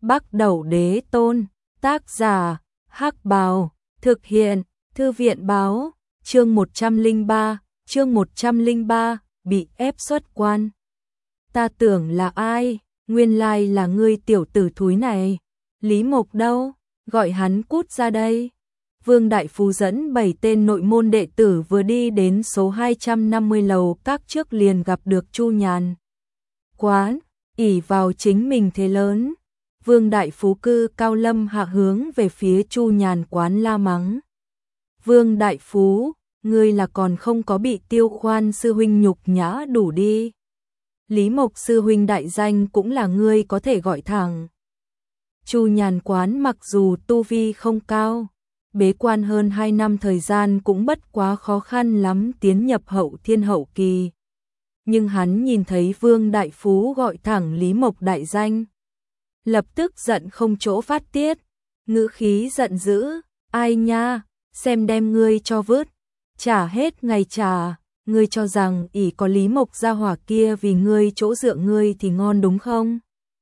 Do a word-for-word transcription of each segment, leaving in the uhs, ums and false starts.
Bắc Đẩu Đế Tôn, tác giả, Hắc Bào, thực hiện, Thư viện báo, chương một trăm lẻ ba, chương một trăm lẻ ba, bị ép xuất quan. Ta tưởng là ai, nguyên lai là ngươi tiểu tử thúi này. Lý Mộc đâu, gọi hắn cút ra đây. Vương Đại Phú dẫn bảy tên nội môn đệ tử vừa đi đến số hai trăm năm mươi lầu các trước liền gặp được Chu Nhàn Quán, ỷ vào chính mình thế lớn. Vương Đại Phú cư cao lâm hạ hướng về phía Chu Nhàn Quán la mắng. Vương Đại Phú, ngươi là còn không có bị Tiêu Khoan sư huynh nhục nhã đủ đi. Lý Mộc sư huynh đại danh cũng là ngươi có thể gọi thẳng. Chu Nhàn Quán mặc dù tu vi không cao, bế quan hơn hai năm thời gian cũng bất quá khó khăn lắm tiến nhập hậu thiên hậu kỳ. Nhưng hắn nhìn thấy Vương Đại Phú gọi thẳng Lý Mộc đại danh, lập tức giận không chỗ phát tiết, ngữ khí giận dữ, ai nha, xem đem ngươi cho vứt, trả hết ngày trả, ngươi cho rằng ỷ có Lý Mộc gia hỏa kia vì ngươi chỗ dựa ngươi thì ngon đúng không?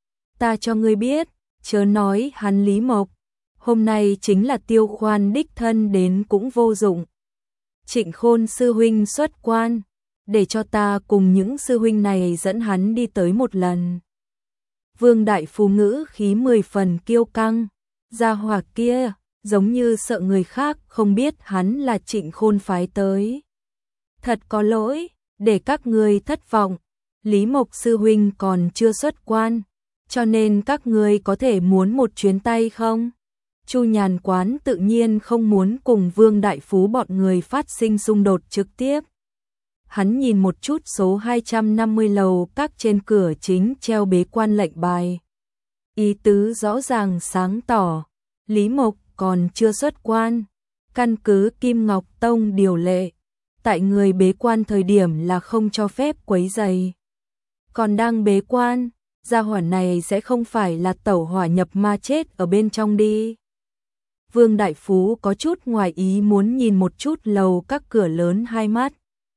Ta cho ngươi biết, chớ nói hắn Lý Mộc, hôm nay chính là Tiêu Khoan đích thân đến cũng vô dụng. Trịnh Khôn sư huynh xuất quan, để cho ta cùng những sư huynh này dẫn hắn đi tới một lần. Vương Đại Phú ngữ khí mười phần kiêu căng, gia hỏa kia, giống như sợ người khác không biết hắn là Trịnh Khôn phái tới. Thật có lỗi, để các ngươi thất vọng, Lý Mộc sư huynh còn chưa xuất quan, cho nên các ngươi có thể muốn một chuyến tay không? Chu Nhàn Quán tự nhiên không muốn cùng Vương Đại Phú bọn người phát sinh xung đột trực tiếp. Hắn nhìn một chút số hai trăm năm mươi lầu các trên cửa chính treo bế quan lệnh bài. Ý tứ rõ ràng sáng tỏ, Lý Mộc còn chưa xuất quan, căn cứ Kim Ngọc Tông điều lệ, tại người bế quan thời điểm là không cho phép quấy rầy. Còn đang bế quan, gia hỏa này sẽ không phải là tẩu hỏa nhập ma chết ở bên trong đi. Vương Đại Phú có chút ngoài ý muốn nhìn một chút lầu các cửa lớn hai mắt.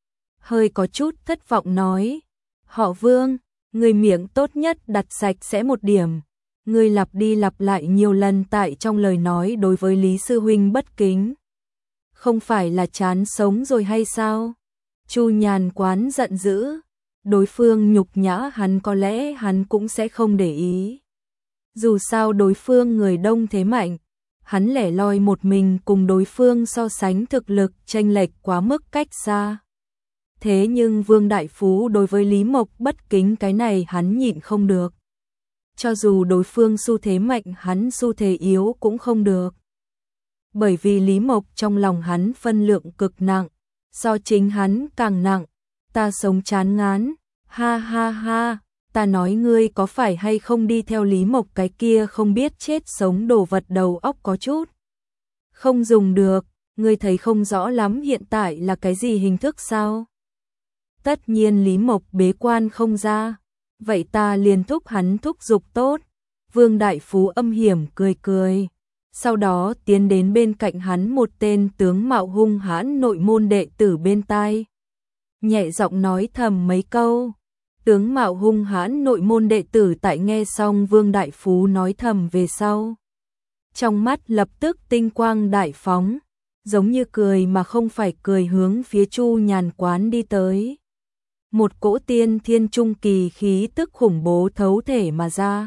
Hơi có chút thất vọng nói, họ Vương, người miệng tốt nhất đặt sạch sẽ một điểm. Người lặp đi lặp lại nhiều lần tại trong lời nói đối với Lý Sư Huynh bất kính. Không phải là chán sống rồi hay sao? Chu Nhàn Quán giận dữ, đối phương nhục nhã hắn có lẽ hắn cũng sẽ không để ý. Dù sao đối phương người đông thế mạnh, hắn lẻ loi một mình cùng đối phương so sánh thực lực chênh lệch quá mức cách xa. Thế nhưng Vương Đại Phú đối với Lý Mộc bất kính cái này hắn nhịn không được. Cho dù đối phương xu thế mạnh hắn xu thế yếu cũng không được. Bởi vì Lý Mộc trong lòng hắn phân lượng cực nặng, so chính hắn càng nặng, ta sống chán ngán, ha ha ha, ta nói ngươi có phải hay không đi theo Lý Mộc cái kia không biết chết sống đồ vật đầu óc có chút. Không dùng được, ngươi thấy không rõ lắm hiện tại là cái gì hình thức sao? Tất nhiên Lý Mộc bế quan không ra, vậy ta liền thúc hắn thúc giục tốt. Vương Đại Phú âm hiểm cười cười, sau đó tiến đến bên cạnh hắn một tên tướng mạo hung hãn nội môn đệ tử bên tai. Nhẹ giọng nói thầm mấy câu, tướng mạo hung hãn nội môn đệ tử tại nghe xong Vương Đại Phú nói thầm về sau. Trong mắt lập tức tinh quang đại phóng, giống như cười mà không phải cười hướng phía Chu Nhàn Quán đi tới. Một cỗ tiên thiên trung kỳ khí tức khủng bố thấu thể mà ra.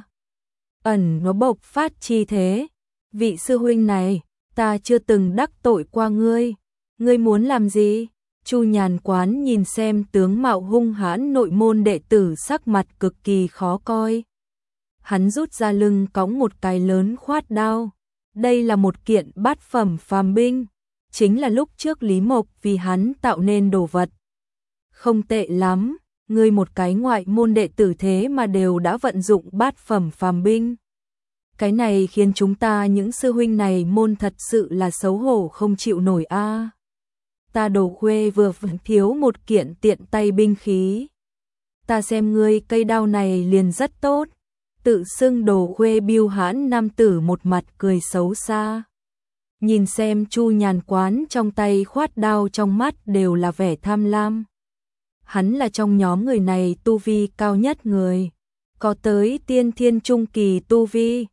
Ẩn nó bộc phát chi thế. Vị sư huynh này, ta chưa từng đắc tội qua ngươi. Ngươi muốn làm gì? Chu Nhàn Quán nhìn xem tướng mạo hung hãn nội môn đệ tử sắc mặt cực kỳ khó coi. Hắn rút ra lưng cõng một cái lớn khoát đao. Đây là một kiện bát phẩm phàm binh. Chính là lúc trước Lý Mộc vì hắn tạo nên đồ vật. Không tệ lắm, ngươi một cái ngoại môn đệ tử thế mà đều đã vận dụng bát phẩm phàm binh. Cái này khiến chúng ta những sư huynh này môn thật sự là xấu hổ không chịu nổi a. À. Ta Đồ Khuê vừa vẫn thiếu một kiện tiện tay binh khí. Ta xem ngươi cây đao này liền rất tốt. Tự xưng Đồ Khuê biêu hãn nam tử một mặt cười xấu xa. Nhìn xem Chu Nhàn Quán trong tay khoát đao trong mắt đều là vẻ tham lam. Hắn là trong nhóm người này tu vi cao nhất người, có tới tiên thiên trung kỳ tu vi,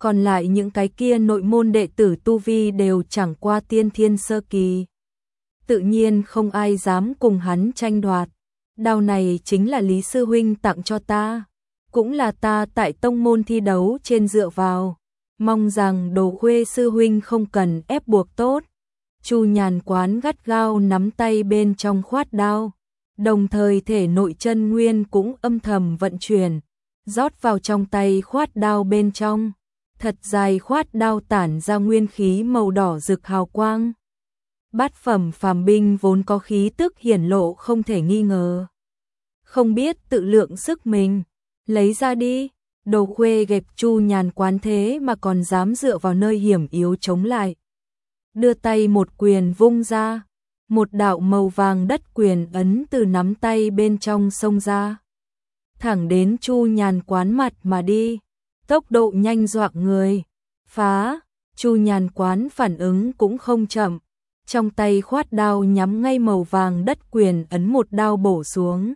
còn lại những cái kia nội môn đệ tử tu vi đều chẳng qua tiên thiên sơ kỳ. Tự nhiên không ai dám cùng hắn tranh đoạt. Đao này chính là Lý sư huynh tặng cho ta, cũng là ta tại tông môn thi đấu trên dựa vào, mong rằng Đồ Khuê sư huynh không cần ép buộc tốt. Chu Nhàn Quán gắt gao nắm tay bên trong khoát đao, đồng thời thể nội chân nguyên cũng âm thầm vận chuyển, rót vào trong tay khoát đao bên trong. Thật dài khoát đao tản ra nguyên khí màu đỏ rực hào quang. Bát phẩm phàm binh vốn có khí tức hiển lộ không thể nghi ngờ. Không biết tự lượng sức mình, lấy ra đi. Đồ Khuê gẹp Chu Nhàn Quán thế mà còn dám dựa vào nơi hiểm yếu chống lại. Đưa tay một quyền vung ra, một đạo màu vàng đất quyền ấn từ nắm tay bên trong xông ra, thẳng đến Chu Nhàn Quán mặt mà đi, tốc độ nhanh doạng người. Phá! Chu Nhàn Quán phản ứng cũng không chậm, trong tay khoát đao nhắm ngay màu vàng đất quyền ấn một đao bổ xuống,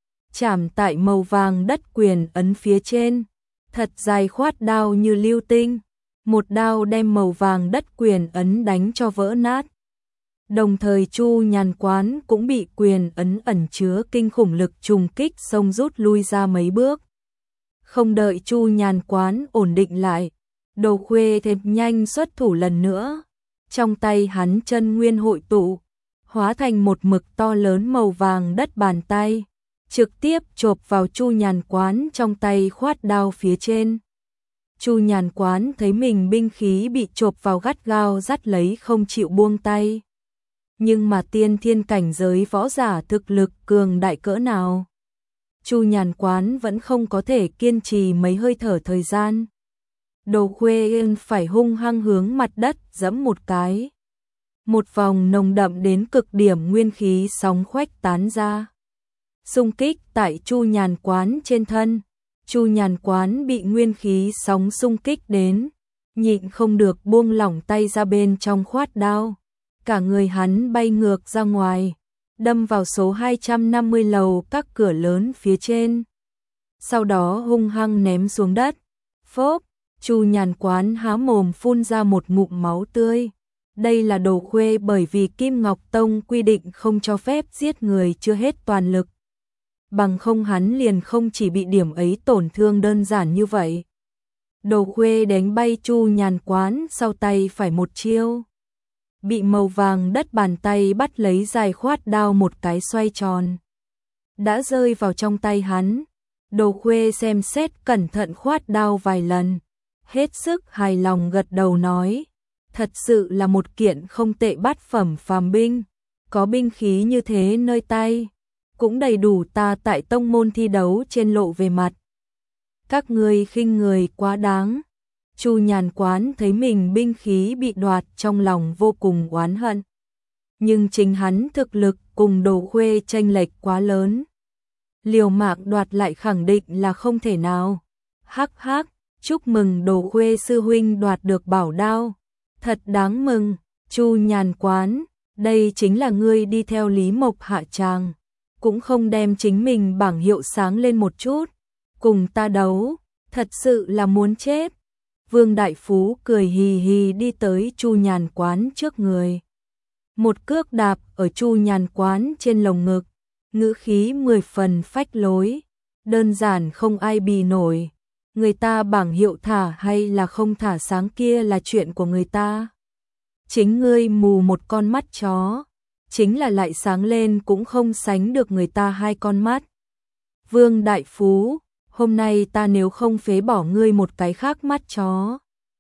chạm tại màu vàng đất quyền ấn phía trên, thật dài khoát đao như lưu tinh, một đao đem màu vàng đất quyền ấn đánh cho vỡ nát. Đồng thời Chu Nhàn Quán cũng bị quyền ấn ẩn chứa kinh khủng lực trùng kích xông rút lui ra mấy bước. Không đợi Chu Nhàn Quán ổn định lại, Đồ Khuê thêm nhanh xuất thủ lần nữa. Trong tay hắn chân nguyên hội tụ, hóa thành một mực to lớn màu vàng đất bàn tay, trực tiếp chộp vào Chu Nhàn Quán trong tay khoát đao phía trên. Chu Nhàn Quán thấy mình binh khí bị chộp vào gắt gao dắt lấy không chịu buông tay. Nhưng mà tiên thiên cảnh giới võ giả thực lực cường đại cỡ nào, Chu Nhàn Quán vẫn không có thể kiên trì mấy hơi thở thời gian. Đồ Khuê Yên phải hung hăng hướng mặt đất giẫm một cái. Một vòng nồng đậm đến cực điểm nguyên khí sóng khuếch tán ra, xung kích tại Chu Nhàn Quán trên thân. Chu Nhàn Quán bị nguyên khí sóng xung kích đến, nhịn không được buông lỏng tay ra bên trong khoát đao. Cả người hắn bay ngược ra ngoài, đâm vào số hai trăm năm mươi lầu các cửa lớn phía trên. Sau đó hung hăng ném xuống đất. Phốp! Chu Nhàn Quán há mồm phun ra một ngụm máu tươi. Đây là Đồ Khuê bởi vì Kim Ngọc Tông quy định không cho phép giết người chưa hết toàn lực. Bằng không hắn liền không chỉ bị điểm ấy tổn thương đơn giản như vậy. Đồ Khuê đánh bay Chu Nhàn Quán sau tay phải một chiêu, bị màu vàng đất bàn tay bắt lấy dài khoát đao một cái xoay tròn, đã rơi vào trong tay hắn. Đồ Khuê xem xét cẩn thận khoát đao vài lần, hết sức hài lòng gật đầu nói, thật sự là một kiện không tệ bát phẩm phàm binh, có binh khí như thế nơi tay, cũng đầy đủ ta tại tông môn thi đấu trên lộ về mặt. Các ngươi khinh người quá đáng. Chu Nhàn Quán thấy mình binh khí bị đoạt trong lòng vô cùng oán hận. Nhưng chính hắn thực lực cùng Đồ Khuê chênh lệch quá lớn, liều mạng đoạt lại khẳng định là không thể nào. Hắc hắc, chúc mừng Đồ Khuê sư huynh đoạt được bảo đao, thật đáng mừng. Chu Nhàn Quán, đây chính là ngươi đi theo Lý Mộc hạ tràng, cũng không đem chính mình bảng hiệu sáng lên một chút, cùng ta đấu, thật sự là muốn chết. Vương Đại Phú cười hì hì đi tới Chu Nhàn Quán trước người, một cước đạp ở Chu Nhàn Quán trên lồng ngực, ngữ khí mười phần phách lối, đơn giản không ai bì nổi. Người ta bảng hiệu thả hay là không thả sáng kia là chuyện của người ta, chính ngươi mù một con mắt chó, chính là lại sáng lên cũng không sánh được người ta hai con mắt. Vương Đại Phú, hôm nay ta nếu không phế bỏ ngươi một cái khác mắt chó,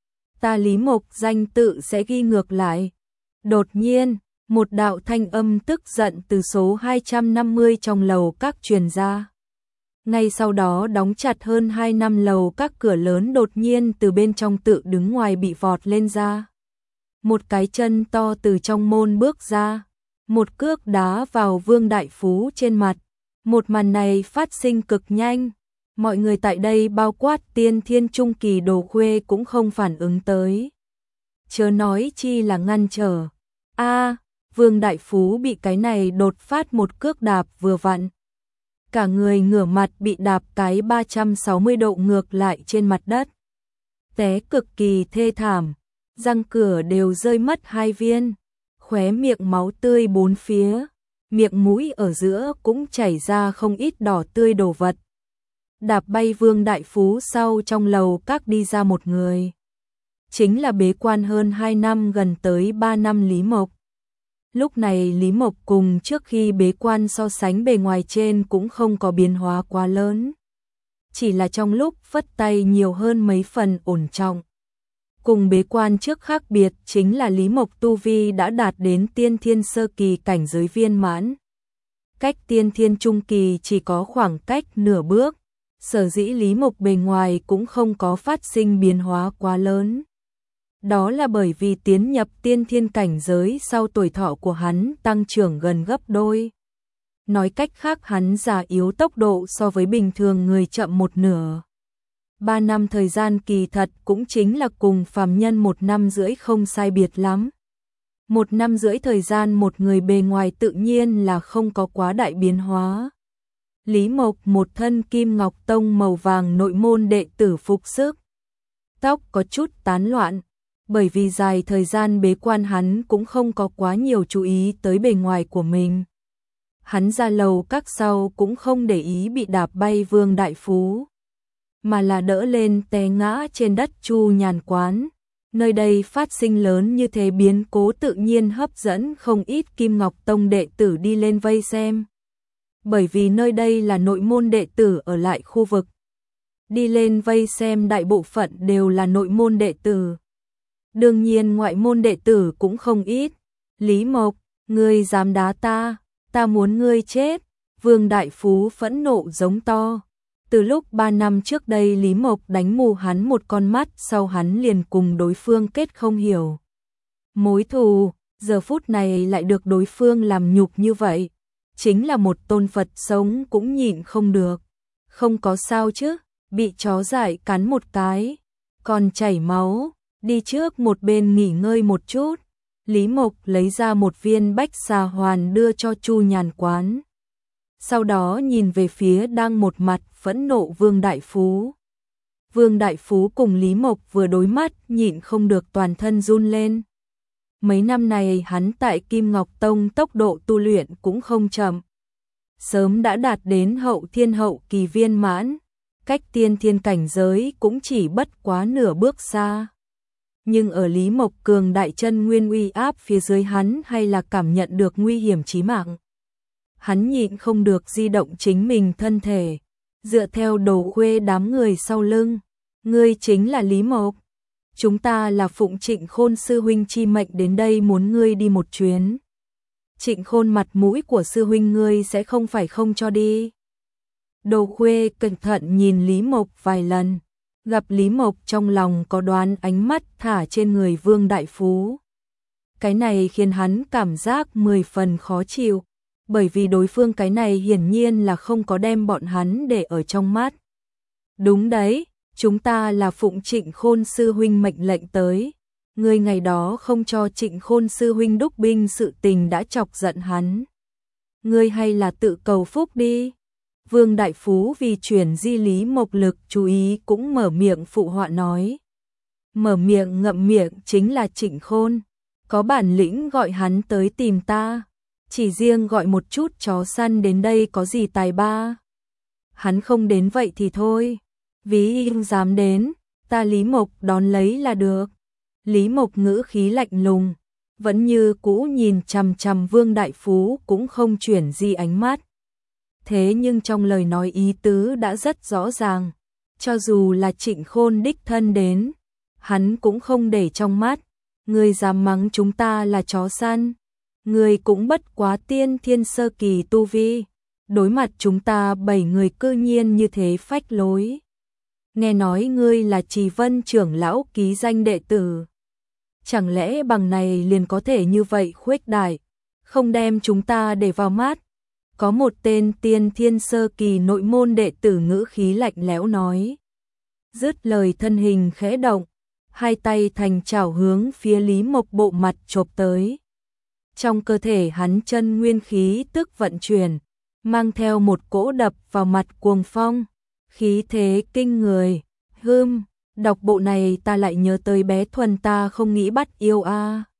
ta Lý Mộc danh tự sẽ ghi ngược lại. Đột nhiên, một đạo thanh âm tức giận từ số hai trăm năm mươi trong lầu các truyền ra. Ngay sau đó đóng chặt hơn hai năm lầu các cửa lớn đột nhiên từ bên trong tự đứng ngoài bị vọt lên ra. Một cái chân to từ trong môn bước ra, một cước đá vào Vương Đại Phú trên mặt. Một màn này phát sinh cực nhanh, mọi người tại đây bao quát tiên thiên trung kỳ Đồ Khuê cũng không phản ứng tới, chớ nói chi là ngăn trở. A, Vương Đại Phú bị cái này đột phát một cước đạp vừa vặn, cả người ngửa mặt bị đạp cái ba trăm sáu mươi độ ngược lại trên mặt đất. té cực kỳ thê thảm, răng cửa đều rơi mất hai viên, khóe miệng máu tươi bốn phía, miệng mũi ở giữa cũng chảy ra không ít đỏ tươi đồ vật. Đạp bay Vương Đại Phú sau trong lầu các đi ra một người. Chính là bế quan hơn hai năm gần tới ba năm Lý Mộc. Lúc này Lý Mộc cùng trước khi bế quan so sánh bề ngoài trên cũng không có biến hóa quá lớn. Chỉ là trong lúc phất tay nhiều hơn mấy phần ổn trọng. Cùng bế quan trước khác biệt chính là Lý Mộc tu vi đã đạt đến tiên thiên sơ kỳ cảnh giới viên mãn. Cách tiên thiên trung kỳ chỉ có khoảng cách nửa bước, sở dĩ Lý Mộc bề ngoài cũng không có phát sinh biến hóa quá lớn. Đó là bởi vì tiến nhập tiên thiên cảnh giới sau tuổi thọ của hắn tăng trưởng gần gấp đôi. Nói cách khác hắn già yếu tốc độ so với bình thường người chậm một nửa. Ba năm thời gian kỳ thật cũng chính là cùng phàm nhân một năm rưỡi không sai biệt lắm. Một năm rưỡi thời gian một người bề ngoài tự nhiên là không có quá đại biến hóa. Lý Mộc một thân kim ngọc tông màu vàng nội môn đệ tử phục sức. Tóc có chút tán loạn, bởi vì dài thời gian bế quan hắn cũng không có quá nhiều chú ý tới bề ngoài của mình. Hắn ra lầu các sau cũng không để ý bị đạp bay Vương Đại Phú, mà là đỡ lên té ngã trên đất Chu Nhàn Quán. Nơi đây phát sinh lớn như thế biến cố tự nhiên hấp dẫn không ít Kim Ngọc Tông đệ tử đi lên vây xem. Bởi vì nơi đây là nội môn đệ tử ở lại khu vực. Đi lên vây xem đại bộ phận đều là nội môn đệ tử. Đương nhiên ngoại môn đệ tử cũng không ít. Lý Mộc, ngươi dám đá ta, ta muốn ngươi chết. Vương Đại Phú phẫn nộ giống to. Từ lúc ba năm trước đây Lý Mộc đánh mù hắn một con mắt, sau hắn liền cùng đối phương kết không hiểu mối thù, giờ phút này lại được đối phương làm nhục như vậy. Chính là một tôn Phật sống cũng nhịn không được. Không có sao chứ, bị chó dại cắn một cái, còn chảy máu, đi trước một bên nghỉ ngơi một chút. Lý Mộc lấy ra một viên bách xà hoàn đưa cho Chu Nhàn Quán. Sau đó nhìn về phía đang một mặt phẫn nộ Vương Đại Phú. Vương Đại Phú cùng Lý Mộc vừa đối mắt nhịn không được toàn thân run lên. Mấy năm này hắn tại Kim Ngọc Tông tốc độ tu luyện cũng không chậm. Sớm đã đạt đến hậu thiên hậu kỳ viên mãn, cách tiên thiên cảnh giới cũng chỉ bất quá nửa bước xa. Nhưng ở Lý Mộc cường đại chân nguyên uy áp phía dưới hắn hay là cảm nhận được nguy hiểm chí mạng. Hắn nhịn không được di động chính mình thân thể, dựa theo Đồ Khuê đám người sau lưng. Ngươi chính là Lý Mộc. Chúng ta là phụng Trịnh Khôn sư huynh chi mệnh đến đây muốn ngươi đi một chuyến. Trịnh Khôn mặt mũi của sư huynh ngươi sẽ không phải không cho đi. Đồ Khuê cẩn thận nhìn Lý Mộc vài lần, gặp Lý Mộc trong lòng có đoán, ánh mắt thả trên người Vương Đại Phú. Cái này khiến hắn cảm giác mười phần khó chịu, bởi vì đối phương cái này hiển nhiên là không có đem bọn hắn để ở trong mắt. Đúng đấy, chúng ta là phụng Trịnh Khôn sư huynh mệnh lệnh tới. Ngươi ngày đó không cho Trịnh Khôn sư huynh đúc binh sự tình đã chọc giận hắn. Ngươi hay là tự cầu phúc đi. Vương Đại Phú vì chuyển di Lý Mộc lực chú ý cũng mở miệng phụ họa nói. Mở miệng ngậm miệng chính là Trịnh Khôn. Có bản lĩnh gọi hắn tới tìm ta. Chỉ riêng gọi một chút chó săn đến đây có gì tài ba. Hắn không đến vậy thì thôi. Ví dám đến, ta Lý Mộc đón lấy là được. Lý Mộc ngữ khí lạnh lùng, vẫn như cũ nhìn chằm chằm Vương Đại Phú cũng không chuyển di ánh mắt. Thế nhưng trong lời nói ý tứ đã rất rõ ràng, cho dù là Trịnh Khôn đích thân đến, hắn cũng không để trong mắt. Ngươi dám mắng chúng ta là chó săn, ngươi cũng bất quá tiên thiên sơ kỳ tu vi, đối mặt chúng ta bảy người cư nhiên như thế phách lối. Nghe nói ngươi là Trì Vân trưởng lão ký danh đệ tử, chẳng lẽ bằng này liền có thể như vậy khuếch đại, không đem chúng ta để vào mắt? Có một tên tiên thiên sơ kỳ nội môn đệ tử ngữ khí lạnh lẽo nói. Dứt lời thân hình khẽ động, hai tay thành chảo hướng phía Lý Mộc bộ mặt chộp tới. Trong cơ thể hắn chân nguyên khí tức vận chuyển, mang theo một cỗ đập vào mặt cuồng phong, khí thế kinh người. Hưm, Đọc bộ này ta lại nhớ tới bé Thuần, ta không nghĩ bắt yêu a.